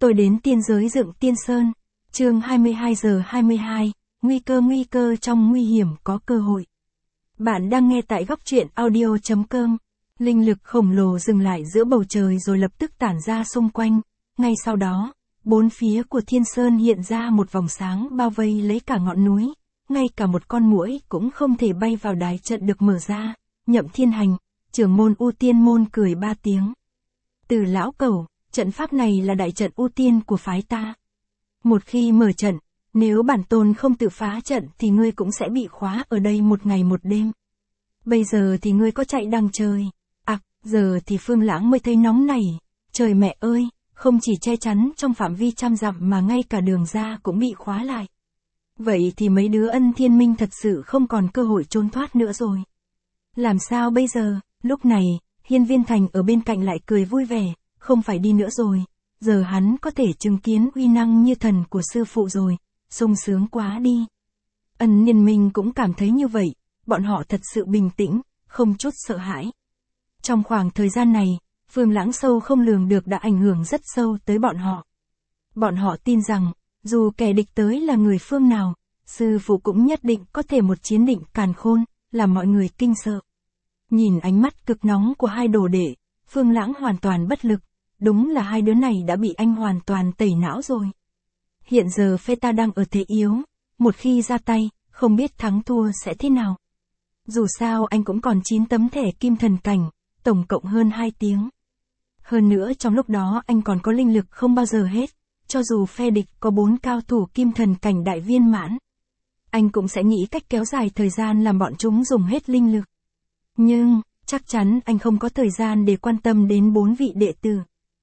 Tôi đến tiên giới dựng Tiên Sơn. Chương 22:22, nguy cơ trong nguy hiểm có cơ hội. Bạn đang nghe tại góc truyện audio.com. Linh lực khổng lồ dừng lại giữa bầu trời rồi lập tức tản ra xung quanh. Ngay sau đó, bốn phía của Thiên Sơn hiện ra một vòng sáng bao vây lấy cả ngọn núi. Ngay cả một con muỗi cũng không thể bay vào đài trận được mở ra. Nhậm Thiên Hành, trưởng môn U Tiên môn cười ba tiếng. Từ lão cẩu, trận pháp này là đại trận ưu tiên của phái ta. Một khi mở trận, nếu bản tôn không tự phá trận thì ngươi cũng sẽ bị khóa ở đây một ngày một đêm. Bây giờ thì ngươi có chạy đằng trời. Giờ thì Phương Lãng mới thấy nóng nảy. Trời mẹ ơi, không chỉ che chắn trong phạm vi trăm dặm mà ngay cả đường ra cũng bị khóa lại. Vậy thì mấy đứa Ân Thiên Minh thật sự không còn cơ hội trốn thoát nữa rồi. Làm sao bây giờ? Lúc này, Hiên Viên Thành ở bên cạnh lại cười vui vẻ. Không phải đi nữa rồi, giờ hắn có thể chứng kiến uy năng như thần của sư phụ rồi, sung sướng quá đi. Ân Niên Minh cũng cảm thấy như vậy, bọn họ thật sự bình tĩnh, không chút sợ hãi. Trong khoảng thời gian này, Phương Lãng sâu không lường được đã ảnh hưởng rất sâu tới bọn họ. Bọn họ tin rằng, dù kẻ địch tới là người phương nào, sư phụ cũng nhất định có thể một chiến định càn khôn, làm mọi người kinh sợ. Nhìn ánh mắt cực nóng của hai đồ đệ, Phương Lãng hoàn toàn bất lực. Đúng là hai đứa này đã bị anh hoàn toàn tẩy não rồi. Hiện giờ phe ta đang ở thế yếu, một khi ra tay, không biết thắng thua sẽ thế nào. Dù sao anh cũng còn 9 tấm thẻ kim thần cảnh, tổng cộng hơn 2 tiếng. Hơn nữa trong lúc đó anh còn có linh lực không bao giờ hết, cho dù phe địch có 4 cao thủ kim thần cảnh đại viên mãn. Anh cũng sẽ nghĩ cách kéo dài thời gian làm bọn chúng dùng hết linh lực. Nhưng, chắc chắn anh không có thời gian để quan tâm đến 4 vị đệ tử.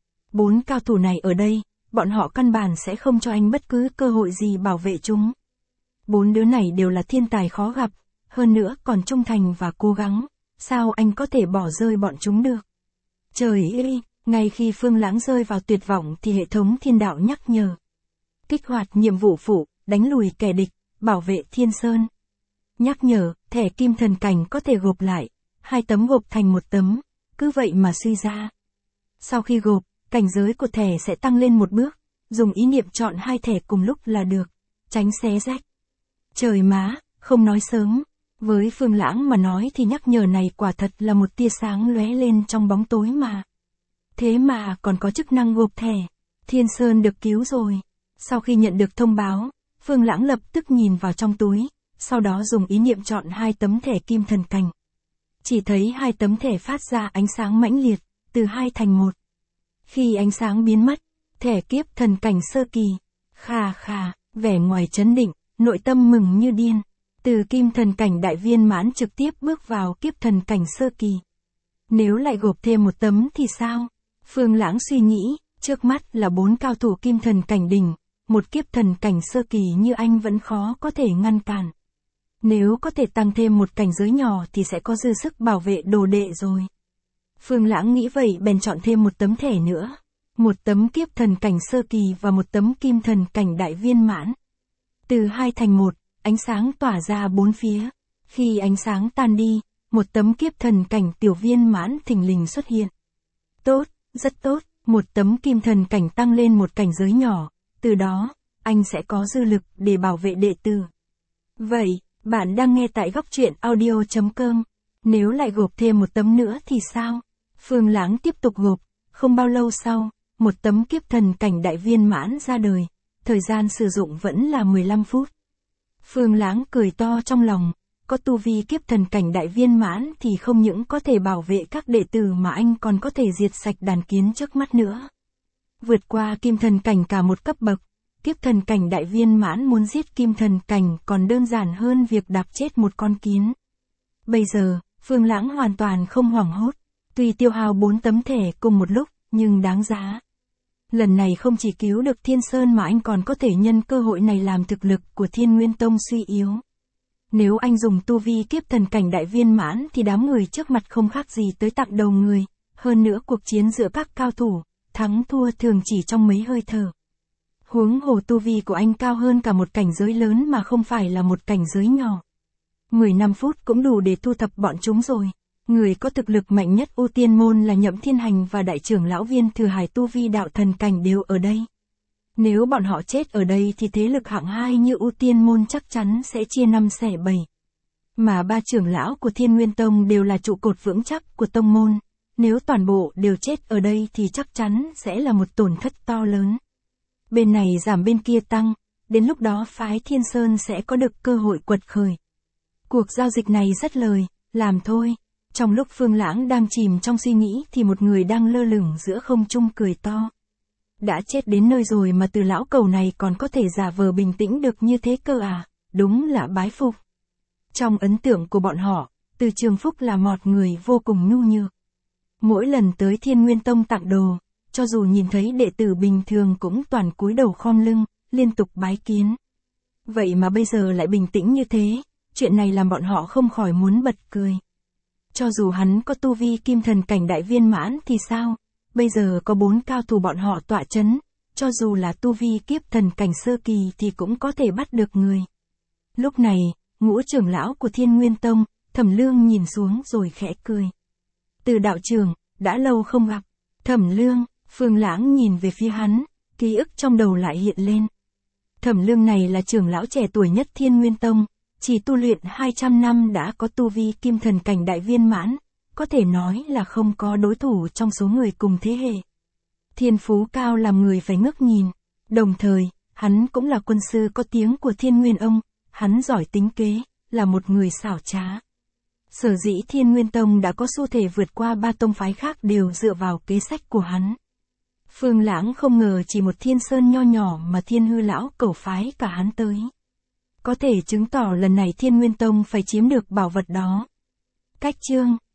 4 cao thủ này ở đây, bọn họ căn bản sẽ không cho anh bất cứ cơ hội gì bảo vệ chúng. 4 đứa này đều là thiên tài khó gặp, hơn nữa còn trung thành và cố gắng, sao anh có thể bỏ rơi bọn chúng được? Trời ơi, ngay khi Phương Lãng rơi vào tuyệt vọng thì hệ thống thiên đạo nhắc nhở. Kích hoạt nhiệm vụ phụ, đánh lùi kẻ địch, bảo vệ Thiên Sơn. Nhắc nhở, thẻ kim thần cảnh có thể gộp lại, 2 tấm gộp thành 1 tấm, cứ vậy mà suy ra. Sau khi gộp, cảnh giới của thẻ sẽ tăng lên 1 bước, dùng ý niệm chọn 2 thẻ cùng lúc là được, tránh xé rách. Trời má, không nói sớm, với Phương Lãng mà nói thì nhắc nhở này quả thật là một tia sáng lóe lên trong bóng tối mà. Thế mà còn có chức năng gộp thẻ, Thiên Sơn được cứu rồi. Sau khi nhận được thông báo, Phương Lãng lập tức nhìn vào trong túi, sau đó dùng ý niệm chọn 2 tấm thẻ kim thần cảnh. Chỉ thấy 2 tấm thẻ phát ra ánh sáng mãnh liệt, từ 2 thành 1. Khi ánh sáng biến mất, thẻ kiếp thần cảnh sơ kỳ, vẻ ngoài chấn định, nội tâm mừng như điên, từ kim thần cảnh đại viên mãn trực tiếp bước vào kiếp thần cảnh sơ kỳ. Nếu lại gộp thêm 1 tấm thì sao? Phương Lãng suy nghĩ, trước mắt là 4 cao thủ kim thần cảnh đỉnh, một kiếp thần cảnh sơ kỳ như anh vẫn khó có thể ngăn cản. Nếu có thể tăng thêm một cảnh giới nhỏ thì sẽ có dư sức bảo vệ đồ đệ rồi. Phương Lãng nghĩ vậy bèn chọn thêm 1 tấm thẻ nữa. 1 tấm kiếp thần cảnh sơ kỳ và 1 tấm kim thần cảnh đại viên mãn. Từ 2 thành 1, ánh sáng tỏa ra 4 phía. Khi ánh sáng tan đi, 1 tấm kiếp thần cảnh tiểu viên mãn thình lình xuất hiện. Tốt, rất tốt, 1 tấm kim thần cảnh tăng lên một cảnh giới nhỏ, từ đó, anh sẽ có dư lực để bảo vệ đệ tử. Vậy, bạn đang nghe tại góc truyện audio.com. Nếu lại gộp thêm 1 tấm nữa thì sao? Phương Lãng tiếp tục gộp, không bao lâu sau, 1 tấm kiếp thần cảnh đại viên mãn ra đời, thời gian sử dụng vẫn là 15 phút. Phương Lãng cười to trong lòng, có tu vi kiếp thần cảnh đại viên mãn thì không những có thể bảo vệ các đệ tử mà anh còn có thể diệt sạch đàn kiến trước mắt nữa. Vượt qua kim thần cảnh cả một cấp bậc, kiếp thần cảnh đại viên mãn muốn giết kim thần cảnh còn đơn giản hơn việc đạp chết một con kiến. Bây giờ, Phương Lãng hoàn toàn không hoảng hốt, tuy tiêu hao 4 tấm thẻ cùng một lúc, nhưng đáng giá. Lần này không chỉ cứu được Thiên Sơn mà anh còn có thể nhân cơ hội này làm thực lực của Thiên Nguyên Tông suy yếu. Nếu anh dùng tu vi kiếp thần cảnh đại viên mãn thì đám người trước mặt không khác gì tới tặng đầu người, hơn nữa cuộc chiến giữa các cao thủ, thắng thua thường chỉ trong mấy hơi thở. Huống hồ tu vi của anh cao hơn cả một cảnh giới lớn mà không phải là một cảnh giới nhỏ. 15 phút cũng đủ để thu thập bọn chúng rồi. Người có thực lực mạnh nhất U Tiên môn là Nhậm Thiên Hành và đại trưởng lão Viên Thừa Hải tu vi đạo thần cảnh đều ở đây. Nếu bọn họ chết ở đây thì thế lực hạng 2 như U Tiên Môn chắc chắn sẽ chia 5 xẻ 7. Mà 3 trưởng lão của Thiên Nguyên Tông đều là trụ cột vững chắc của tông môn. Nếu toàn bộ đều chết ở đây thì chắc chắn sẽ là một tổn thất to lớn. Bên này giảm bên kia tăng, đến lúc đó phái Thiên Sơn sẽ có được cơ hội quật khởi. Cuộc giao dịch này rất lời, làm thôi. Trong lúc Phương Lãng đang chìm trong suy nghĩ thì một người đang lơ lửng giữa không trung cười to. Đã chết đến nơi rồi mà Từ lão cầu này còn có thể giả vờ bình tĩnh được như thế cơ à, đúng là bái phục. Trong ấn tượng của bọn họ, Từ Trường Phúc là một người vô cùng nhu nhược. Mỗi lần tới Thiên Nguyên Tông tặng đồ, cho dù nhìn thấy đệ tử bình thường cũng toàn cúi đầu khom lưng, liên tục bái kiến. Vậy mà bây giờ lại bình tĩnh như thế, chuyện này làm bọn họ không khỏi muốn bật cười. Cho dù hắn có tu vi kim thần cảnh đại viên mãn thì sao, bây giờ có 4 cao thủ bọn họ tọa chấn, cho dù là tu vi kiếp thần cảnh sơ kỳ thì cũng có thể bắt được người. Lúc này, Ngũ trưởng lão của Thiên Nguyên Tông, Thẩm Lương nhìn xuống rồi khẽ cười. Từ đạo trưởng, đã lâu không gặp. Thẩm Lương, Phương Lãng nhìn về phía hắn, ký ức trong đầu lại hiện lên. Thẩm Lương này là trưởng lão trẻ tuổi nhất Thiên Nguyên Tông, chỉ tu luyện 200 năm đã có tu vi kim thần cảnh đại viên mãn, có thể nói là không có đối thủ trong số người cùng thế hệ. Thiên phú cao làm người phải ngước nhìn, đồng thời, hắn cũng là quân sư có tiếng của Thiên Nguyên Ông, hắn giỏi tính kế, là một người xảo trá. Sở dĩ Thiên Nguyên Tông đã có xu thể vượt qua 3 tông phái khác đều dựa vào kế sách của hắn. Phương Lãng không ngờ chỉ một Thiên Sơn nho nhỏ mà Thiên Hư lão cầu phái cả hắn tới. Có thể chứng tỏ lần này Thiên Nguyên Tông phải chiếm được bảo vật đó. Cách chương